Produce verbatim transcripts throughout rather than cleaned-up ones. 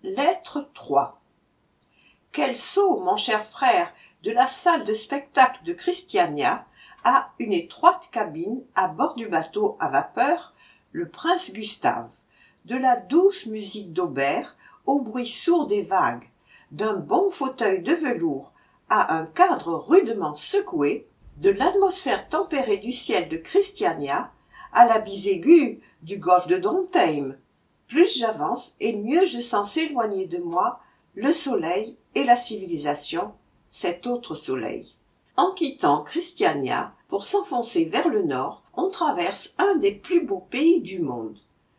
Lettre trois. Quel saut, mon cher frère, de la salle de spectacle de Christiania à une étroite cabine à bord du bateau à vapeur, le Prince Gustave, de la douce musique d'Aubert au bruit sourd des vagues, d'un bon fauteuil de velours à un cadre rudement secoué, de l'atmosphère tempérée du ciel de Christiania à la bise aiguë du golfe de Drontheim. Plus j'avance et mieux je sens s'éloigner de moi le soleil et la civilisation, cet autre soleil. En quittant Christiania pour s'enfoncer vers le nord, on traverse un des plus beaux pays du monde.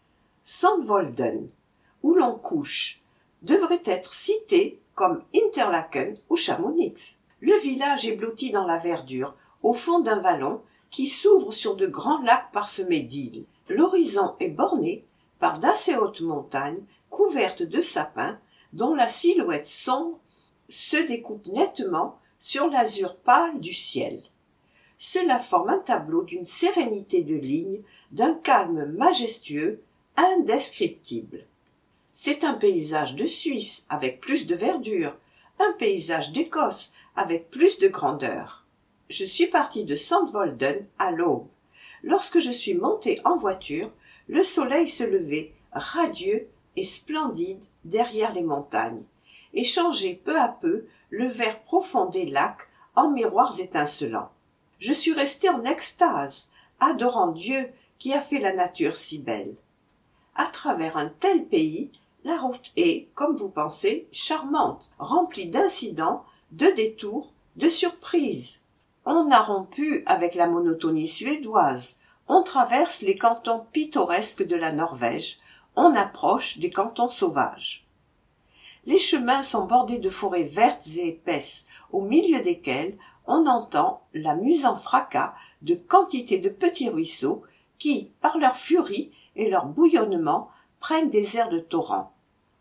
Sandvolden, où l'on couche, devrait être cité comme Interlaken ou Chamonix. Le village est blotti dans la verdure, au fond d'un vallon qui s'ouvre sur de grands lacs parsemés d'îles. L'horizon est borné par d'assez hautes montagnes couvertes de sapins dont la silhouette sombre se découpe nettement sur l'azur pâle du ciel. Cela forme un tableau d'une sérénité de lignes, d'un calme majestueux, indescriptible. C'est un paysage de Suisse avec plus de verdure, un paysage d'Écosse avec plus de grandeur. Je suis parti de Sandvolden à l'aube. Lorsque je suis monté en voiture, le soleil se levait, radieux et splendide derrière les montagnes, et changeait peu à peu le vert profond des lacs en miroirs étincelants. Je suis resté en extase, adorant Dieu qui a fait la nature si belle. À travers un tel pays, la route est, comme vous pensez, charmante, remplie d'incidents, de détours, de surprises. On a rompu avec la monotonie suédoise, on traverse les cantons pittoresques de la Norvège, on approche des cantons sauvages. Les chemins sont bordés de forêts vertes et épaisses, au milieu desquelles on entend l'amusant fracas de quantité de petits ruisseaux qui, par leur furie et leur bouillonnement, prennent des airs de torrent.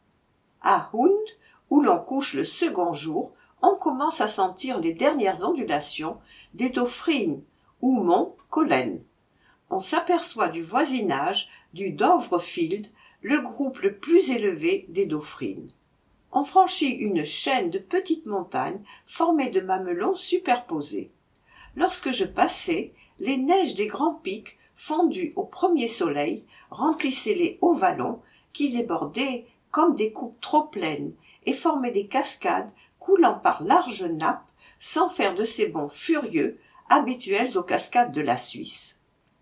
À Hund, où l'on couche le second jour, on commence à sentir les dernières ondulations des Dofrines ou monts Collen. On s'aperçoit du voisinage du Dovrefield, le groupe le plus élevé des Dofrines. On franchit une chaîne de petites montagnes formées de mamelons superposés. Lorsque je passais, les neiges des grands pics, fondues au premier soleil, remplissaient les hauts vallons qui débordaient comme des coupes trop pleines et formaient des cascades coulant par larges nappes sans faire de ces bonds furieux habituels aux cascades de la Suisse.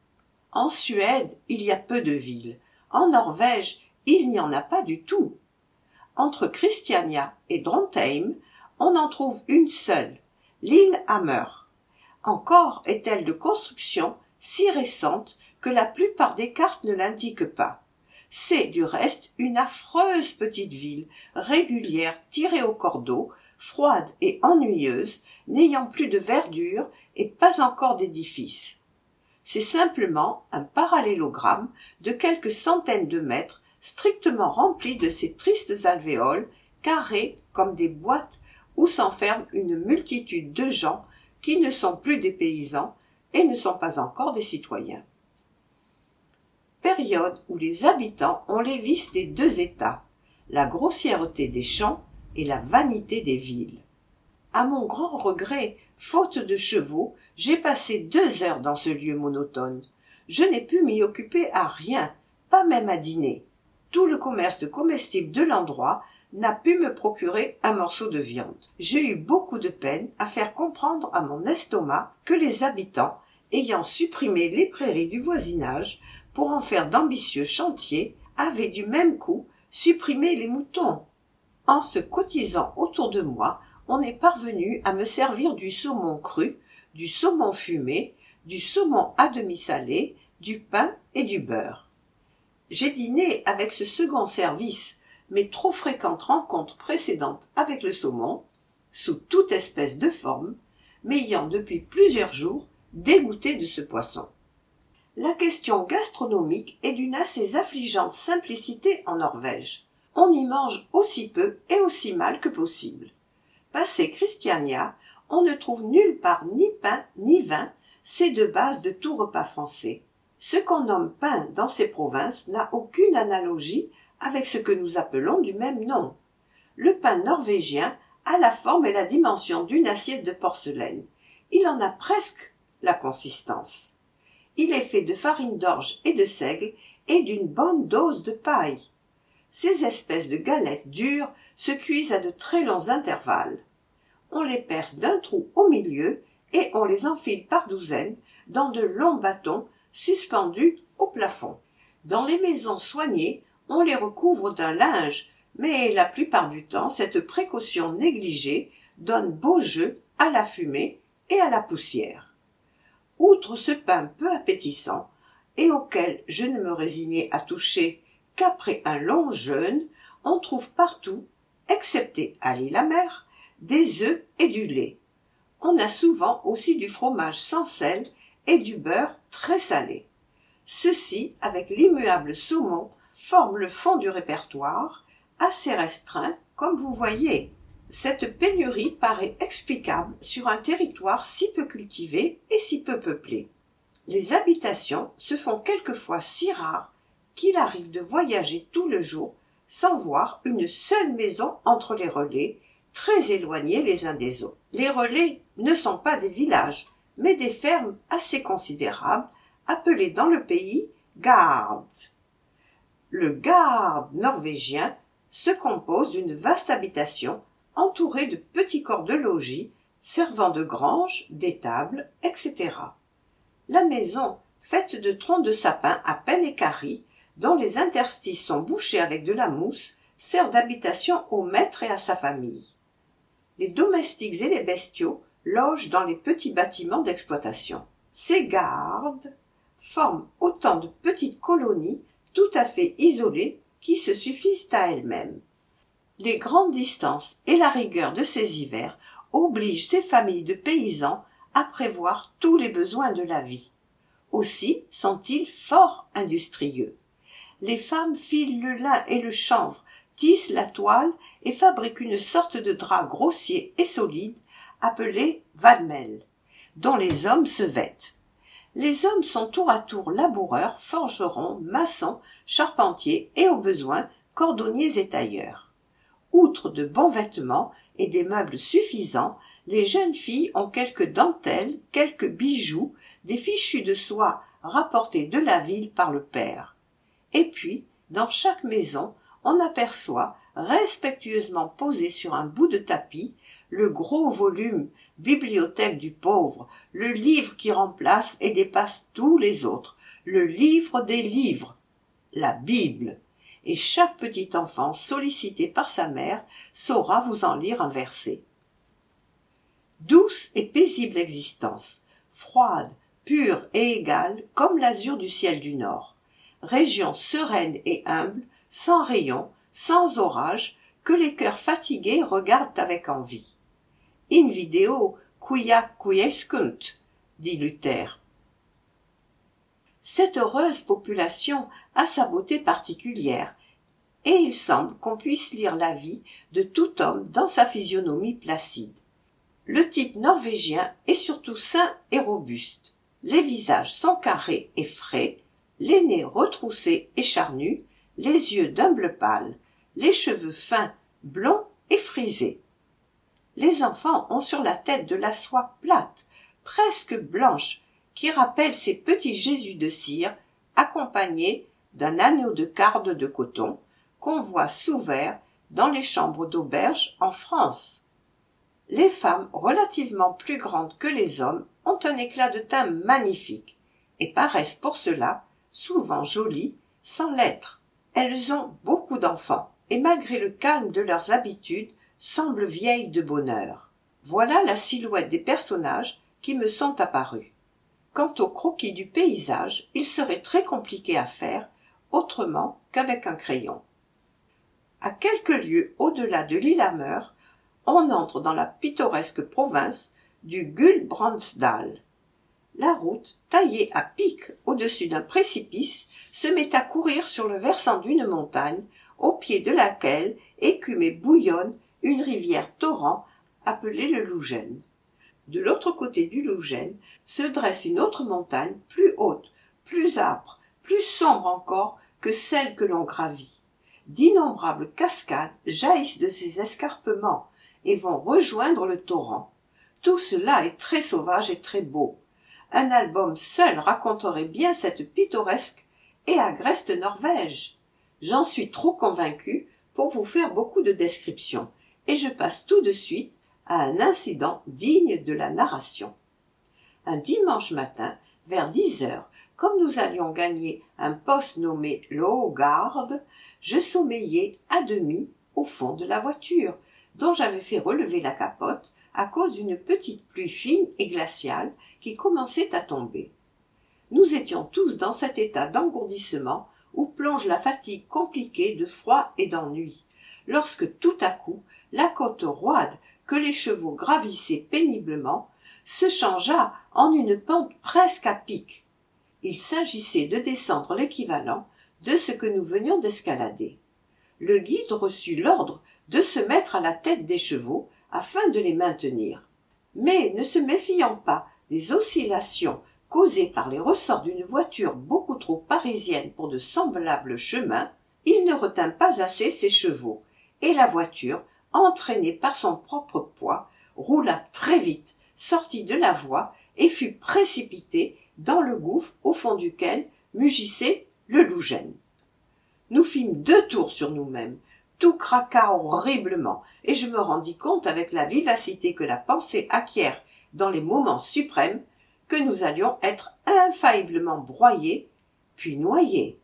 En Suède, il y a peu de villes. En Norvège, il n'y en a pas du tout. Entre Christiania et Drontheim, on en trouve une seule, l'île Hammer. Encore est-elle de construction si récente que la plupart des cartes ne l'indiquent pas. C'est, du reste, une affreuse petite ville, régulière, tirée au cordeau, froide et ennuyeuse, n'ayant plus de verdure et pas encore d'édifice. C'est simplement un parallélogramme de quelques centaines de mètres, strictement rempli de ces tristes alvéoles, carrés comme des boîtes où s'enferme une multitude de gens qui ne sont plus des paysans et ne sont pas encore des citoyens. Période où les habitants ont les vices des deux états, la grossièreté des champs et la vanité des villes. À mon grand regret, faute de chevaux, j'ai passé deux heures dans ce lieu monotone. Je n'ai pu m'y occuper à rien, pas même à dîner. Tout le commerce de comestibles de l'endroit n'a pu me procurer un morceau de viande. J'ai eu beaucoup de peine à faire comprendre à mon estomac que les habitants, ayant supprimé les prairies du voisinage pour en faire d'ambitieux chantiers, avaient du même coup supprimé les moutons. En se cotisant autour de moi, on est parvenu à me servir du saumon cru, du saumon fumé, du saumon à demi salé, du pain et du beurre. J'ai dîné avec ce second service, mes trop fréquentes rencontres précédentes avec le saumon, sous toute espèce de forme, m'ayant depuis plusieurs jours dégoûté de ce poisson. La question gastronomique est d'une assez affligeante simplicité en Norvège. On y mange aussi peu et aussi mal que possible. Passé Christiania, on ne trouve nulle part ni pain ni vin, ces deux bases de tout repas français. Ce qu'on nomme pain dans ces provinces n'a aucune analogie avec ce que nous appelons du même nom. Le pain norvégien a la forme et la dimension d'une assiette de porcelaine. Il en a presque la consistance. Il est fait de farine d'orge et de seigle et d'une bonne dose de paille. Ces espèces de galettes dures se cuisent à de très longs intervalles. On les perce d'un trou au milieu et on les enfile par douzaines dans de longs bâtons suspendus au plafond. Dans les maisons soignées, on les recouvre d'un linge, mais la plupart du temps, cette précaution négligée donne beau jeu à la fumée et à la poussière. Outre ce pain peu appétissant, et auquel je ne me résignais à toucher qu'après un long jeûne, on trouve partout, excepté à l'île-à-mer, des œufs et du lait. On a souvent aussi du fromage sans sel et du beurre très salé. Ceci, avec l'immuable saumon, forme le fond du répertoire, assez restreint, comme vous voyez. Cette pénurie paraît explicable sur un territoire si peu cultivé et si peu peuplé. Les habitations se font quelquefois si rares qu'il arrive de voyager tout le jour sans voir une seule maison entre les relais, très éloignés les uns des autres. Les relais ne sont pas des villages, mais des fermes assez considérables, appelées dans le pays gards. Le gard norvégien se compose d'une vaste habitation entourée de petits corps de logis servant de grange, d'étable, et cetera. La maison, faite de troncs de sapin à peine équarris, dont les interstices sont bouchés avec de la mousse, sert d'habitation au maître et à sa famille. Les domestiques et les bestiaux logent dans les petits bâtiments d'exploitation. Ces gardes forment autant de petites colonies tout à fait isolées qui se suffisent à elles-mêmes. Les grandes distances et la rigueur de ces hivers obligent ces familles de paysans à prévoir tous les besoins de la vie. Aussi sont-ils fort industrieux. Les femmes filent le lin et le chanvre, tissent la toile et fabriquent une sorte de drap grossier et solide appelé vadmel, dont les hommes se vêtent. Les hommes sont tour à tour laboureurs, forgerons, maçons, charpentiers et au besoin cordonniers et tailleurs. Outre de bons vêtements et des meubles suffisants, les jeunes filles ont quelques dentelles, quelques bijoux, des fichus de soie rapportés de la ville par le père. Et puis, dans chaque maison, on aperçoit, respectueusement posé sur un bout de tapis, le gros volume bibliothèque du pauvre, le livre qui remplace et dépasse tous les autres, le livre des livres, la Bible. Et chaque petit enfant sollicité par sa mère saura vous en lire un verset. Douce et paisible existence, froide, pure et égale comme l'azur du ciel du nord. Région sereine et humble, sans rayons, sans orage, que les cœurs fatigués regardent avec envie. In video quia quiescunt, dit Luther. Cette heureuse population a sa beauté particulière, et il semble qu'on puisse lire la vie de tout homme dans sa physionomie placide. Le type norvégien est surtout sain et robuste. Les visages sont carrés et frais, les nez retroussés et charnus, les yeux d'un bleu pâle, les cheveux fins, blonds et frisés. Les enfants ont sur la tête de la soie plate, presque blanche, qui rappelle ces petits Jésus de cire, accompagnés d'un anneau de carde de coton, qu'on voit sous verre dans les chambres d'auberge en France. Les femmes relativement plus grandes que les hommes ont un éclat de teint magnifique, et paraissent pour cela souvent jolies, sans l'être. Elles ont beaucoup d'enfants, et malgré le calme de leurs habitudes, semblent vieilles de bonheur. Voilà la silhouette des personnages qui me sont apparus. Quant au croquis du paysage, il serait très compliqué à faire, autrement qu'avec un crayon. À quelques lieues au-delà de l'Île-à-Meur, on entre dans la pittoresque province du Gulbrandsdal. La route, taillée à pic au-dessus d'un précipice, se met à courir sur le versant d'une montagne, au pied de laquelle écume et bouillonne une rivière torrent appelée le Lougène. De l'autre côté du Lougène se dresse une autre montagne plus haute, plus âpre, plus sombre encore que celle que l'on gravit. d'innombrables cascades jaillissent de ces escarpements et vont rejoindre le torrent. Tout cela est très sauvage et très beau. Un album seul raconterait bien cette pittoresque et agreste Norvège. J'en suis trop convaincu pour vous faire beaucoup de descriptions, et je passe tout de suite à un incident digne de la narration. Un dimanche matin, vers dix heures, comme nous allions gagner un poste nommé Lågard, je sommeillais à demi au fond de la voiture, dont j'avais fait relever la capote à cause d'une petite pluie fine et glaciale qui commençait à tomber. Nous étions tous dans cet état d'engourdissement où plonge la fatigue compliquée de froid et d'ennui, lorsque tout à coup la côte roide que les chevaux gravissaient péniblement se changea en une pente presque à pic. Il s'agissait de descendre l'équivalent de ce que nous venions d'escalader. Le guide reçut l'ordre de se mettre à la tête des chevaux afin de les maintenir. Mais ne se méfiant pas des oscillations causées par les ressorts d'une voiture beaucoup trop parisienne pour de semblables chemins, il ne retint pas assez ses chevaux, et la voiture, entraînée par son propre poids, roula très vite, sortit de la voie et fut précipitée dans le gouffre au fond duquel mugissait le Lougen. Nous fîmes deux tours sur nous-mêmes, tout craqua horriblement, et je me rendis compte avec la vivacité que la pensée acquiert dans les moments suprêmes que nous allions être infailliblement broyés, puis noyés.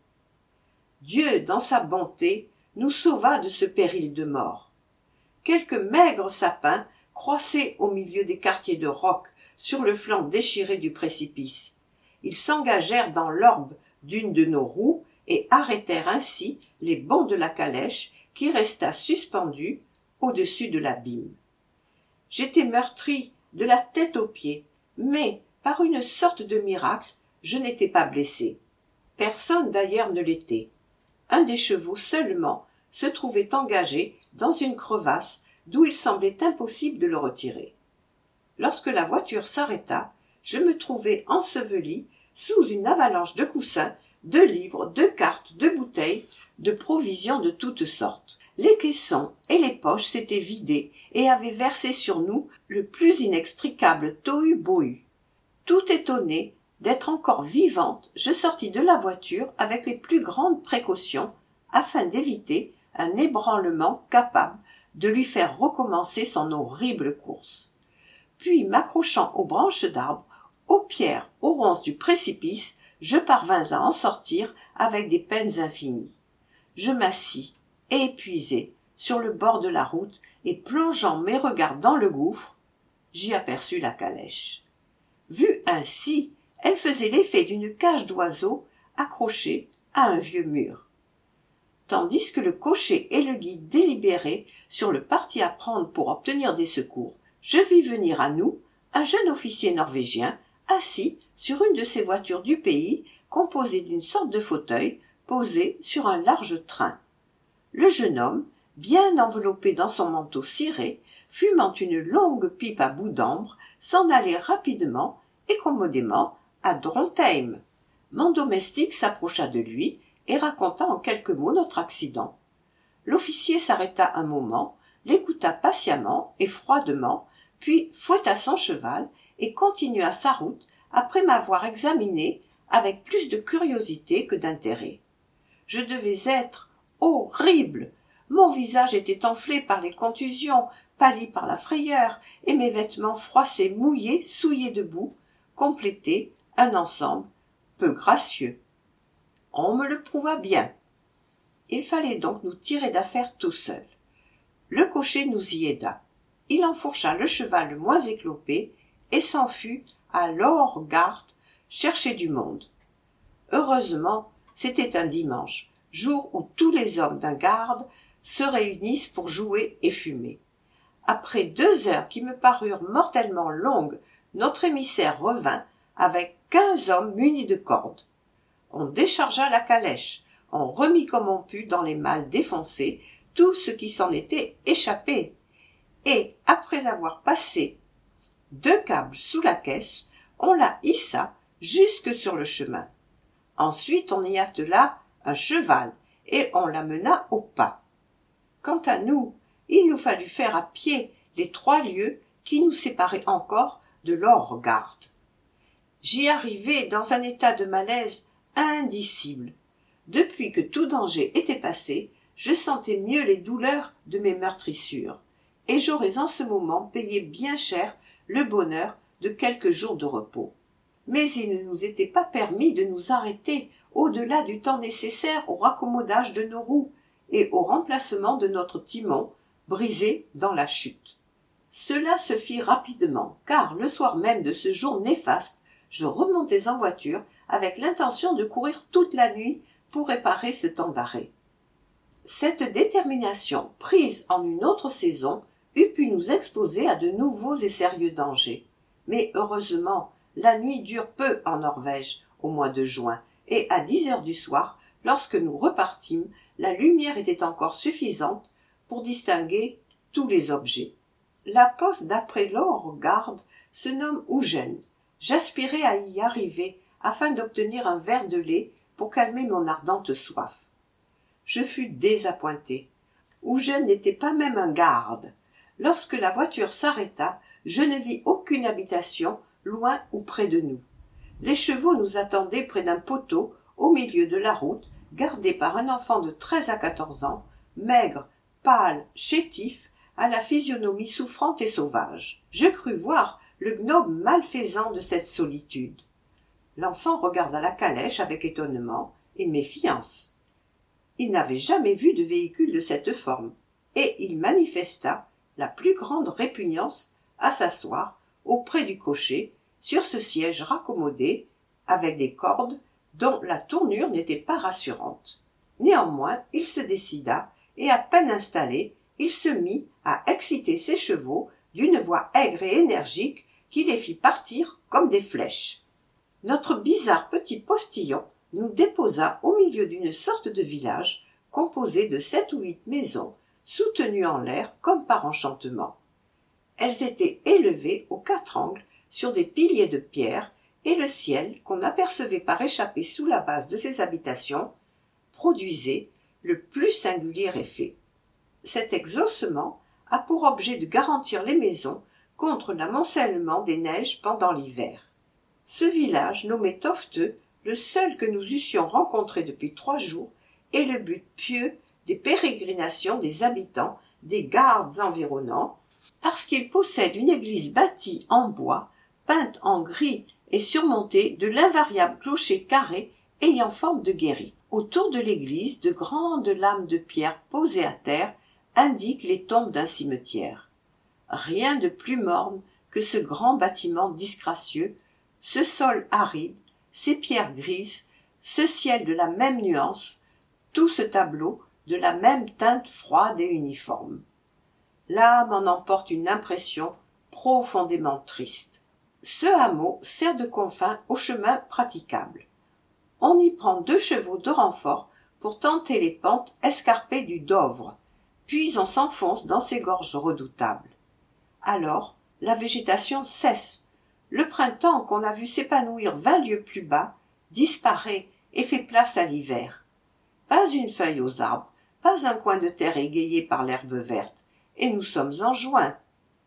Dieu, dans sa bonté, nous sauva de ce péril de mort. Quelques maigres sapins croissaient au milieu des quartiers de roc sur le flanc déchiré du précipice. Ils s'engagèrent dans l'orbe d'une de nos roues et arrêtèrent ainsi les bonds de la calèche qui resta suspendue au-dessus de l'abîme. J'étais meurtri de la tête aux pieds, mais, par une sorte de miracle, je n'étais pas blessé. Personne d'ailleurs ne l'était. Un des chevaux seulement se trouvait engagé dans une crevasse d'où il semblait impossible de le retirer. Lorsque la voiture s'arrêta, je me trouvai enseveli sous une avalanche de coussins, de livres, de cartes, de bouteilles, de provisions de toutes sortes. Les caissons et les poches s'étaient vidés et avaient versé sur nous le plus inextricable tohu-bohu. Tout étonné d'être encore vivante, je sortis de la voiture avec les plus grandes précautions afin d'éviter un ébranlement capable de lui faire recommencer son horrible course. Puis, m'accrochant aux branches d'arbres, aux pierres, aux ronces du précipice, je parvins à en sortir avec des peines infinies. Je m'assis, épuisé, sur le bord de la route, et plongeant mes regards dans le gouffre, j'y aperçus la calèche. Vue ainsi, elle faisait l'effet d'une cage d'oiseaux accrochée à un vieux mur. Tandis que le cocher et le guide délibéraient sur le parti à prendre pour obtenir des secours, je vis venir à nous un jeune officier norvégien assis sur une de ces voitures du pays composée d'une sorte de fauteuil posé sur un large train. Le jeune homme, bien enveloppé dans son manteau ciré, fumant une longue pipe à bout d'ambre, s'en allait rapidement et commodément à Drontheim. Mon domestique s'approcha de lui et raconta en quelques mots notre accident. L'officier s'arrêta un moment, l'écouta patiemment et froidement, puis fouetta son cheval et continua sa route après m'avoir examiné avec plus de curiosité que d'intérêt. Je devais être horrible. Mon visage était enflé par les contusions, pâli par la frayeur, et mes vêtements froissés, mouillés, souillés de boue, complétaient un ensemble peu gracieux. On me le prouva bien. Il fallait donc nous tirer d'affaire tout seuls. Le cocher nous y aida. Il enfourcha le cheval le moins éclopé et s'en fut à Lågard chercher du monde. Heureusement, c'était un dimanche, jour où tous les hommes d'un garde se réunissent pour jouer et fumer. Après deux heures qui me parurent mortellement longues, notre émissaire revint avec quinze hommes munis de cordes. On déchargea la calèche, on remit comme on put dans les malles défoncées tout ce qui s'en était échappé, et, après avoir passé deux câbles sous la caisse, on la hissa jusque sur le chemin. Ensuite on y attela un cheval, et on la mena au pas. Quant à nous, il nous fallut faire à pied les trois lieues qui nous séparaient encore de l'Orgarde. J'y arrivai dans un état de malaise indicible. Depuis que tout danger était passé, je sentais mieux les douleurs de mes meurtrissures, et j'aurais en ce moment payé bien cher le bonheur de quelques jours de repos. Mais il ne nous était pas permis de nous arrêter au-delà du temps nécessaire au raccommodage de nos roues et au remplacement de notre timon brisé dans la chute. Cela se fit rapidement, car le soir même de ce jour néfaste, je remontais en voiture avec l'intention de courir toute la nuit pour réparer ce temps d'arrêt. Cette détermination, prise en une autre saison, eût pu nous exposer à de nouveaux et sérieux dangers. Mais heureusement, la nuit dure peu en Norvège, au mois de juin, et à dix heures du soir, lorsque nous repartîmes, la lumière était encore suffisante pour distinguer tous les objets. La poste d'après l'Orgarde se nomme Ougen. J'aspirais à y arriver afin d'obtenir un verre de lait pour calmer mon ardente soif. Je fus désappointé. Ougen n'était pas même un garde. Lorsque la voiture s'arrêta, je ne vis aucune habitation loin ou près de nous. Les chevaux nous attendaient près d'un poteau au milieu de la route, gardé par un enfant de treize à quatorze ans, maigre, pâle, chétif, à la physionomie souffrante et sauvage. Je crus voir le gnome malfaisant de cette solitude. L'enfant regarda la calèche avec étonnement et méfiance. Il n'avait jamais vu de véhicule de cette forme, et il manifesta la plus grande répugnance à s'asseoir auprès du cocher sur ce siège raccommodé avec des cordes dont la tournure n'était pas rassurante. Néanmoins, il se décida, et à peine installé, il se mit à exciter ses chevaux d'une voix aigre et énergique qui les fit partir comme des flèches. Notre bizarre petit postillon nous déposa au milieu d'une sorte de village composé de sept ou huit maisons soutenues en l'air comme par enchantement. Elles étaient élevées aux quatre angles sur des piliers de pierre, et le ciel, qu'on apercevait par échappée sous la base de ces habitations, produisait le plus singulier effet. Cet exhaussement a pour objet de garantir les maisons contre l'amoncellement des neiges pendant l'hiver. Ce village, nommé Tofteux, le seul que nous eussions rencontré depuis trois jours, est le but pieux des pérégrinations des habitants des gardes environnants, parce qu'il possède une église bâtie en bois, peinte en gris et surmontée de l'invariable clocher carré ayant forme de guéri. Autour de l'église, de grandes lames de pierre posées à terre indiquent les tombes d'un cimetière. Rien de plus morne que ce grand bâtiment disgracieux, ce sol aride, ces pierres grises, ce ciel de la même nuance, tout ce tableau de la même teinte froide et uniforme. L'âme en emporte une impression profondément triste. Ce hameau sert de confin au chemin praticable. On y prend deux chevaux de renfort pour tenter les pentes escarpées du Dovre, puis on s'enfonce dans ces gorges redoutables. Alors, la végétation cesse. Le printemps, qu'on a vu s'épanouir vingt lieues plus bas, disparaît et fait place à l'hiver. Pas une feuille aux arbres, pas un coin de terre égayé par l'herbe verte, et nous sommes en juin.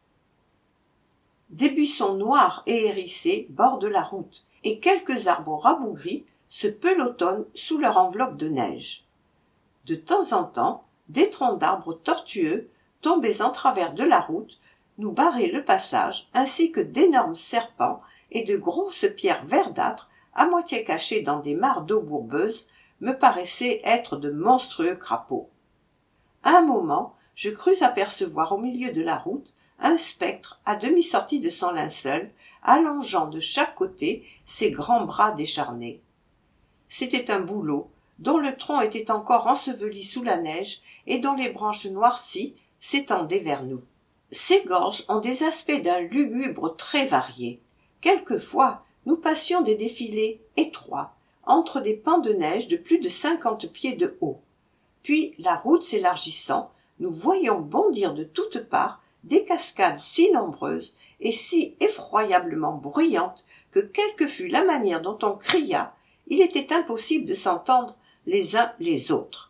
Des buissons noirs et hérissés bordent la route, et quelques arbres rabougris se pelotonnent sous leur enveloppe de neige. De temps en temps, des troncs d'arbres tortueux, tombés en travers de la route, nous barraient le passage, ainsi que d'énormes serpents et de grosses pierres verdâtres, à moitié cachées dans des mares d'eau bourbeuse, me paraissaient être de monstrueux crapauds. À un moment, je crus apercevoir au milieu de la route un spectre à demi sorti de son linceul, allongeant de chaque côté ses grands bras décharnés. C'était un bouleau, dont le tronc était encore enseveli sous la neige et dont les branches noircies s'étendaient vers nous. Ces gorges ont des aspects d'un lugubre très varié. Quelquefois, nous passions des défilés étroits, entre des pans de neige de plus de cinquante pieds de haut. Puis, la route s'élargissant, nous voyions bondir de toutes parts des cascades si nombreuses et si effroyablement bruyantes que quelle que fût la manière dont on cria, il était impossible de s'entendre les uns les autres.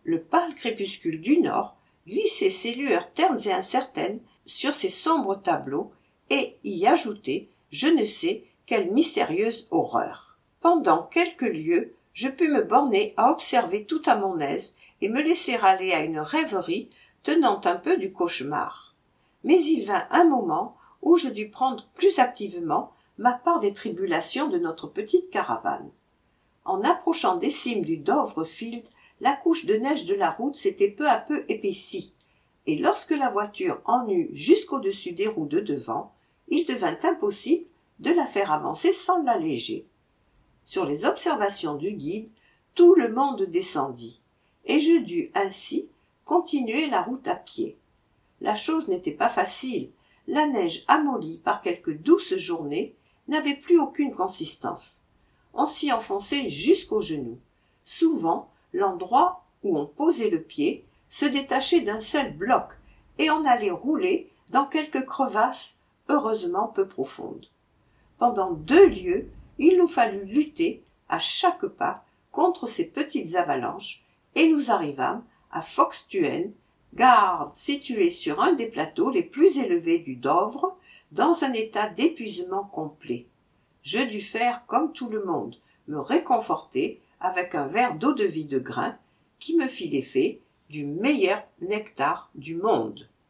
Le pâle crépuscule du nord glissait ses lueurs ternes et incertaines sur ces sombres tableaux et y ajoutait je ne sais quelle mystérieuse horreur. Pendant quelques lieues, je pus me borner à observer tout à mon aise et me laisser aller à une rêverie tenant un peu du cauchemar. Mais il vint un moment où je dus prendre plus activement ma part des tribulations de notre petite caravane. En approchant des cimes du Dovrefield, la couche de neige de la route s'était peu à peu épaissie, et lorsque la voiture en eut jusqu'au-dessus des roues de devant, il devint impossible de la faire avancer sans l'alléger. Sur les observations du guide, tout le monde descendit, et je dus ainsi continuer la route à pied. La chose n'était pas facile, la neige amollie par quelques douces journées n'avait plus aucune consistance. On s'y enfonçait jusqu'aux genoux. Souvent, l'endroit où on posait le pied se détachait d'un seul bloc, et on allait rouler dans quelques crevasses heureusement peu profondes. Pendant deux lieues, il nous fallut lutter à chaque pas contre ces petites avalanches, et nous arrivâmes à Foxtuen, gare située sur un des plateaux les plus élevés du Dovre, dans un état d'épuisement complet. Je dus faire comme tout le monde, me réconforter avec un verre d'eau-de-vie de grain qui me fit l'effet du meilleur nectar du monde.